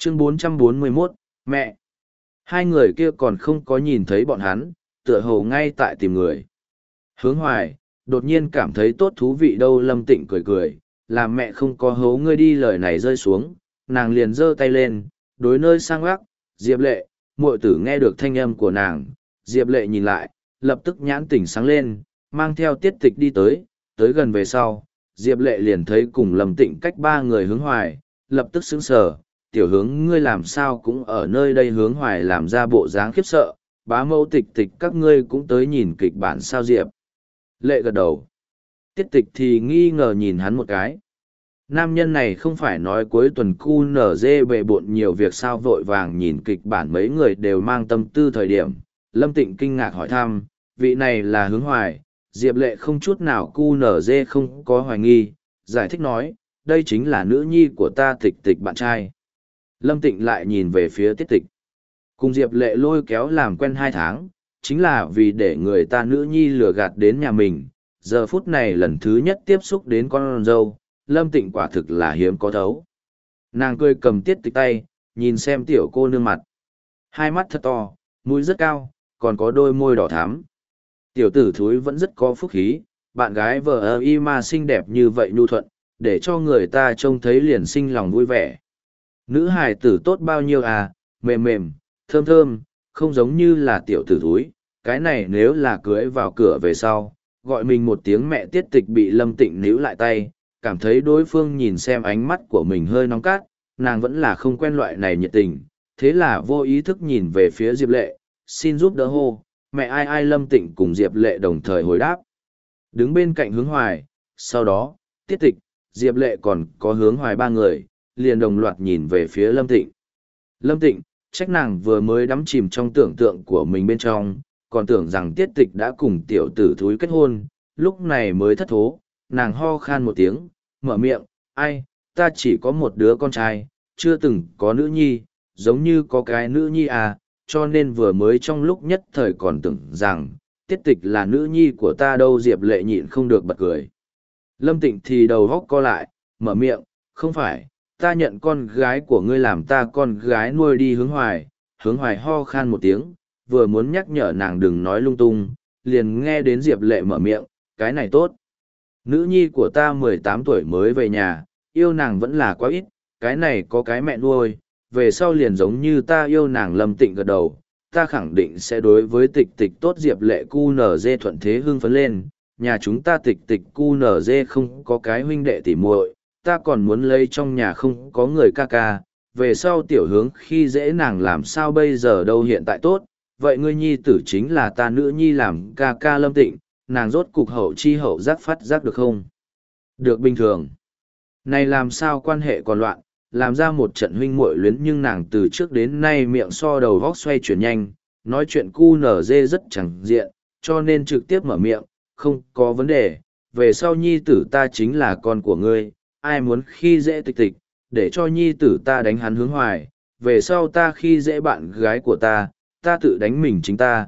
Chương 441, mẹ. Hai người kia còn không có nhìn thấy bọn hắn, tựa hồ ngay tại tìm người. Hướng Hoài, đột nhiên cảm thấy tốt thú vị đâu. Lâm Tịnh cười cười, làm mẹ không có hố ngươi đi. Lời này rơi xuống, nàng liền giơ tay lên, đối nơi sang gác. Diệp Lệ, muội tử nghe được thanh âm của nàng. Diệp Lệ nhìn lại, lập tức nhãn tỉnh sáng lên, mang theo Tiết Tịch đi tới gần về sau. Diệp Lệ liền thấy cùng Lâm Tịnh cách ba người. Hướng Hoài, lập tức sững sờ. Tiểu Hướng, ngươi làm sao cũng ở nơi đây? Hướng Hoài làm ra bộ dáng khiếp sợ. Bá mẫu, Tịch Tịch các ngươi cũng tới nhìn kịch bản sao? Diệp Lệ gật đầu. Tiết Tịch thì nghi ngờ nhìn hắn một cái. Nam nhân này không phải nói cuối tuần QNZ bệ bộn nhiều việc sao? Vội vàng nhìn kịch bản, mấy người đều mang tâm tư. Thời điểm Lâm Tịnh kinh ngạc hỏi thăm, vị này là Hướng Hoài. Diệp Lệ không chút nào QNZ không có hoài nghi, giải thích nói, đây chính là nữ nhi của ta, Tịch Tịch bạn trai. Lâm Tịnh lại nhìn về phía Tiết Tịch. Cùng Diệp Lệ lôi kéo làm quen 2 tháng, chính là vì để người ta nữ nhi lừa gạt đến nhà mình. Giờ phút này lần thứ nhất tiếp xúc đến con dâu, Lâm Tịnh quả thực là hiếm có thấu. Nàng cười cầm Tiết Tịch tay, nhìn xem tiểu cô nương mặt. Hai mắt thật to, mũi rất cao, còn có đôi môi đỏ thắm. Tiểu tử thúi vẫn rất có phúc khí, bạn gái vợ y mà xinh đẹp như vậy nhu thuận, để cho người ta trông thấy liền sinh lòng vui vẻ. Nữ hài tử tốt bao nhiêu à, mềm mềm, thơm thơm, không giống như là tiểu tử thúi. Cái này nếu là cưới vào cửa về sau, gọi mình một tiếng mẹ. Tiết Tịch bị Lâm Tịnh níu lại tay, cảm thấy đối phương nhìn xem ánh mắt của mình hơi nóng cát, nàng vẫn là không quen loại này nhiệt tình, thế là vô ý thức nhìn về phía Diệp Lệ, xin giúp đỡ hô, mẹ ai ai. Lâm Tịnh cùng Diệp Lệ đồng thời hồi đáp. Đứng bên cạnh Hướng Hoài, sau đó, Tiết Tịch, Diệp Lệ còn có Hướng Hoài ba người, liền đồng loạt nhìn về phía Lâm Tịnh. Lâm Tịnh, trách nàng vừa mới đắm chìm trong tưởng tượng của mình bên trong, còn tưởng rằng Tiết Tịch đã cùng tiểu tử thúi kết hôn, lúc này mới thất thố. Nàng ho khan một tiếng, mở miệng, ai, ta chỉ có một đứa con trai, chưa từng có nữ nhi, giống như có cái nữ nhi à, cho nên vừa mới trong lúc nhất thời còn tưởng rằng, Tiết Tịch là nữ nhi của ta đâu. Diệp Lệ nhịn không được bật cười. Lâm Tịnh thì đầu góc co lại, mở miệng, không phải, ta nhận con gái của ngươi làm ta con gái nuôi đi. Hướng Hoài. Hướng Hoài ho khan một tiếng, vừa muốn nhắc nhở nàng đừng nói lung tung, liền nghe đến Diệp Lệ mở miệng, cái này tốt. Nữ nhi của ta 18 tuổi mới về nhà, yêu nàng vẫn là quá ít, cái này có cái mẹ nuôi, về sau liền giống như ta yêu nàng. Lâm Tịnh gật đầu, ta khẳng định sẽ đối với Tịch Tịch tốt. Diệp Lệ QNZ thuận thế hưng phấn lên, nhà chúng ta Tịch Tịch QNZ không có cái huynh đệ tỉ muội, ta còn muốn lấy trong nhà không có người ca ca, về sau tiểu Hướng khi dễ nàng làm sao bây giờ đâu. Hiện tại tốt, vậy ngươi nhi tử chính là ta nữ nhi làm ca ca. Lâm Tịnh, nàng rốt cục hậu chi hậu giác phát giác được không? Được bình thường. Này làm sao quan hệ còn loạn, làm ra một trận huynh muội luyến. Nhưng nàng từ trước đến nay miệng so đầu vóc xoay chuyển nhanh, nói chuyện QNZ rất chẳng diện, cho nên trực tiếp mở miệng, không có vấn đề, về sau nhi tử ta chính là con của ngươi, ai muốn khi dễ Tịch Tịch, để cho nhi tử ta đánh hắn. Hướng Hoài, về sau ta khi dễ bạn gái của ta tự đánh mình chính ta.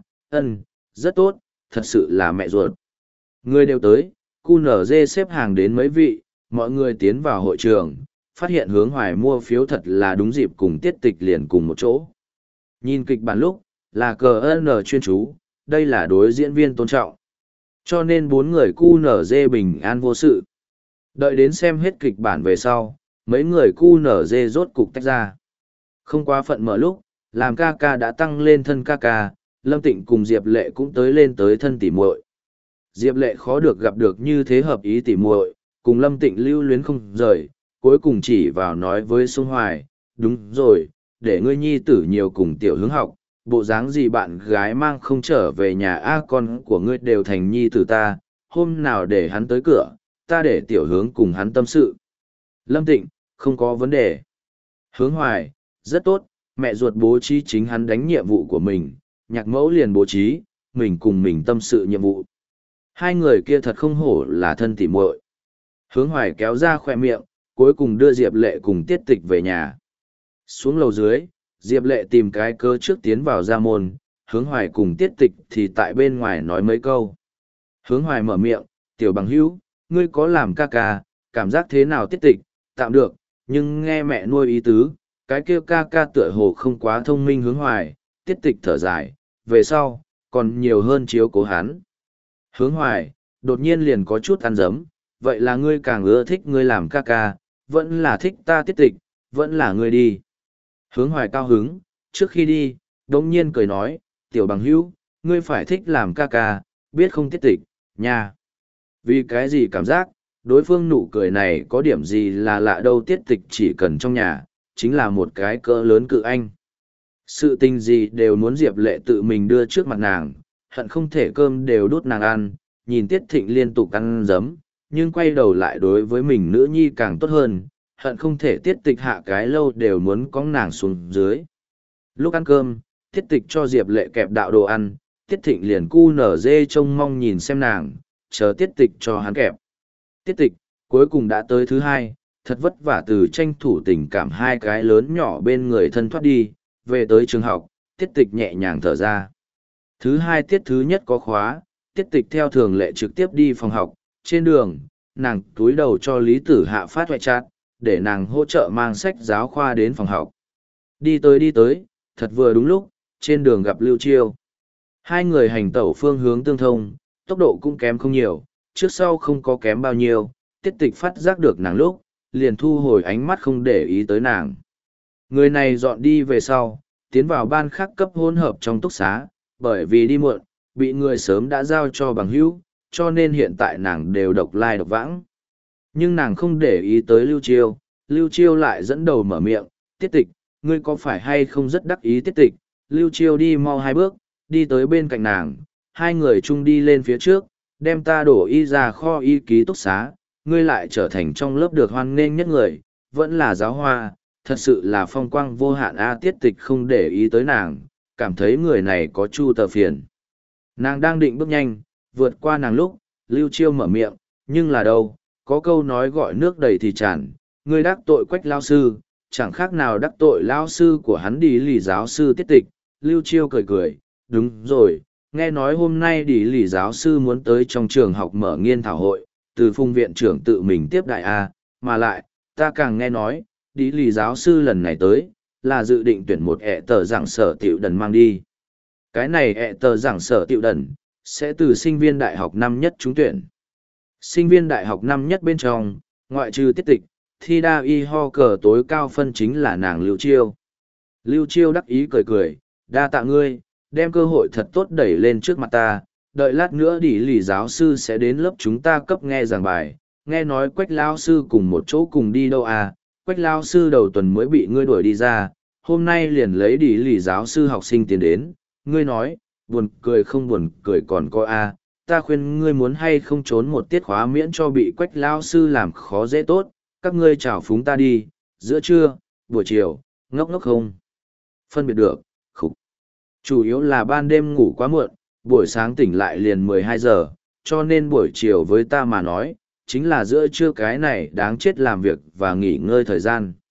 Rất tốt, thật sự là mẹ ruột. Người đều tới, QNZ xếp hàng đến mấy vị, mọi người tiến vào hội trường, phát hiện Hướng Hoài mua phiếu thật là đúng dịp cùng Tiết Tịch liền cùng một chỗ. Nhìn kịch bản lúc, là CN chuyên chú, đây là đối diễn viên tôn trọng. Cho nên 4 người QNZ bình an vô sự. Đợi đến xem hết kịch bản về sau, mấy người QNZ rốt cục tách ra. Không quá phận mở lúc, làm ca ca đã tăng lên thân ca ca, Lâm Tịnh cùng Diệp Lệ cũng lên tới thân tỉ muội. Diệp Lệ khó được gặp được như thế hợp ý tỉ muội, cùng Lâm Tịnh lưu luyến không rời, cuối cùng chỉ vào nói với Xuân Hoài, đúng rồi, để ngươi nhi tử nhiều cùng tiểu Hướng học, bộ dáng gì bạn gái mang không trở về nhà a, con của ngươi đều thành nhi tử ta, hôm nào để hắn tới cửa, ta để tiểu Hướng cùng hắn tâm sự. Lâm Tịnh, không có vấn đề. Hướng Hoài, rất tốt, mẹ ruột bố trí chính hắn đánh nhiệm vụ của mình, nhạc mẫu liền bố trí, mình cùng mình tâm sự nhiệm vụ. Hai người kia thật không hổ là thân tỉ muội. Hướng Hoài kéo ra khoe miệng, cuối cùng đưa Diệp Lệ cùng Tiết Tịch về nhà. Xuống lầu dưới, Diệp Lệ tìm cái cớ trước tiến vào ra môn, Hướng Hoài cùng Tiết Tịch thì tại bên ngoài nói mấy câu. Hướng Hoài mở miệng, tiểu bằng hữu, ngươi có làm ca ca, cảm giác thế nào? Tiết Tịch, tạm được, nhưng nghe mẹ nuôi ý tứ, cái kia ca ca tựa hồ không quá thông minh hướng hoài, tiết tịch thở dài, về sau, còn nhiều hơn chiếu cố hắn. Hướng hoài, đột nhiên liền có chút ăn dấm, vậy là ngươi càng ưa thích ngươi làm ca ca, vẫn là thích ta tiết tịch, vẫn là ngươi đi. Hướng hoài cao hứng, trước khi đi, đống nhiên cười nói, tiểu bằng hữu, ngươi phải thích làm ca ca, biết không tiết tịch, nha. Vì cái gì cảm giác, đối phương nụ cười này có điểm gì là lạ đâu, tiết tịch chỉ cần trong nhà, chính là một cái cỡ lớn cự anh. Sự tình gì đều muốn Diệp Lệ tự mình đưa trước mặt nàng, hận không thể cơm đều đút nàng ăn, nhìn Tiết Thịnh liên tục ăn giấm, nhưng quay đầu lại đối với mình nữ nhi càng tốt hơn, hận không thể Tiết Tịch hạ cái lâu đều muốn cõng nàng xuống dưới. Lúc ăn cơm, Tiết Tịch cho Diệp Lệ kẹp đạo đồ ăn, Tiết Thịnh liền cu nở dê trông mong nhìn xem nàng, chờ Tiết Tịch cho hắn kẹp. Tiết Tịch, cuối cùng đã tới thứ hai, thật vất vả từ tranh thủ tình cảm hai cái lớn nhỏ bên người thân thoát đi, về tới trường học, Tiết Tịch nhẹ nhàng thở ra. Thứ hai tiết thứ nhất có khóa, Tiết Tịch theo thường lệ trực tiếp đi phòng học, trên đường, nàng túi đầu cho Lý Tử Hạ phát hoại chát, để nàng hỗ trợ mang sách giáo khoa đến phòng học. Đi tới, thật vừa đúng lúc, trên đường gặp Lưu Chiêu. Hai người hành tẩu phương hướng tương thông, tốc độ cũng kém không nhiều, trước sau không có kém bao nhiêu, Tiết Tịch phát giác được nàng lúc, liền thu hồi ánh mắt không để ý tới nàng. Người này dọn đi về sau, tiến vào ban khác cấp hỗn hợp trong túc xá, bởi vì đi muộn, bị người sớm đã giao cho bằng hữu, cho nên hiện tại nàng đều độc lai độc vãng. Nhưng nàng không để ý tới Lưu Chiêu lại dẫn đầu mở miệng, Tiết Tịch, ngươi có phải hay không rất đắc ý Tiết Tịch, Lưu Chiêu đi mau hai bước, đi tới bên cạnh nàng, hai người chung đi lên phía trước, đem ta đổ y ra kho y ký túc xá, ngươi lại trở thành trong lớp được hoan nghênh nhất người, vẫn là giáo hoa, thật sự là phong quang vô hạn a. Tiết Tịch không để ý tới nàng, cảm thấy người này có chu tờ phiền. Nàng đang định bước nhanh, vượt qua nàng lúc, Lưu Chiêu mở miệng, nhưng là đâu, có câu nói gọi nước đầy thì tràn, ngươi đắc tội Quách lao sư, chẳng khác nào đắc tội lao sư của hắn đi lì giáo sư Tiết Tịch. Lưu Chiêu cười cười, đúng rồi, nghe nói hôm nay đi lì giáo sư muốn tới trong trường học mở nghiên thảo hội, từ Phùng viện trưởng tự mình tiếp đại a, mà lại, ta càng nghe nói, đi lì giáo sư lần này tới, là dự định tuyển một ẹ tờ giảng sở tiểu đần mang đi. Cái này ẹ tờ giảng sở tiểu đần, sẽ từ sinh viên đại học năm nhất trúng tuyển. Sinh viên đại học năm nhất bên trong, ngoại trừ Tiết Tịch, thi đa y ho cờ tối cao phân chính là nàng Lưu Chiêu. Lưu Chiêu đắc ý cười cười, đa tạ ngươi, đem cơ hội thật tốt đẩy lên trước mặt ta, đợi lát nữa đi lì giáo sư sẽ đến lớp chúng ta cấp nghe giảng bài, nghe nói Quách lao sư cùng một chỗ cùng đi đâu à, Quách lao sư đầu tuần mới bị ngươi đuổi đi ra, hôm nay liền lấy đi lì giáo sư học sinh tiến đến, ngươi nói, buồn cười không buồn cười còn có a, ta khuyên ngươi muốn hay không trốn một tiết khóa miễn cho bị Quách lao sư làm khó dễ tốt, các ngươi chào phúng ta đi, giữa trưa, buổi chiều, ngốc ngốc không phân biệt được, khục. Chủ yếu là ban đêm ngủ quá muộn, buổi sáng tỉnh lại liền 12 giờ, cho nên buổi chiều với ta mà nói, chính là giữa trưa cái này đáng chết làm việc và nghỉ ngơi thời gian.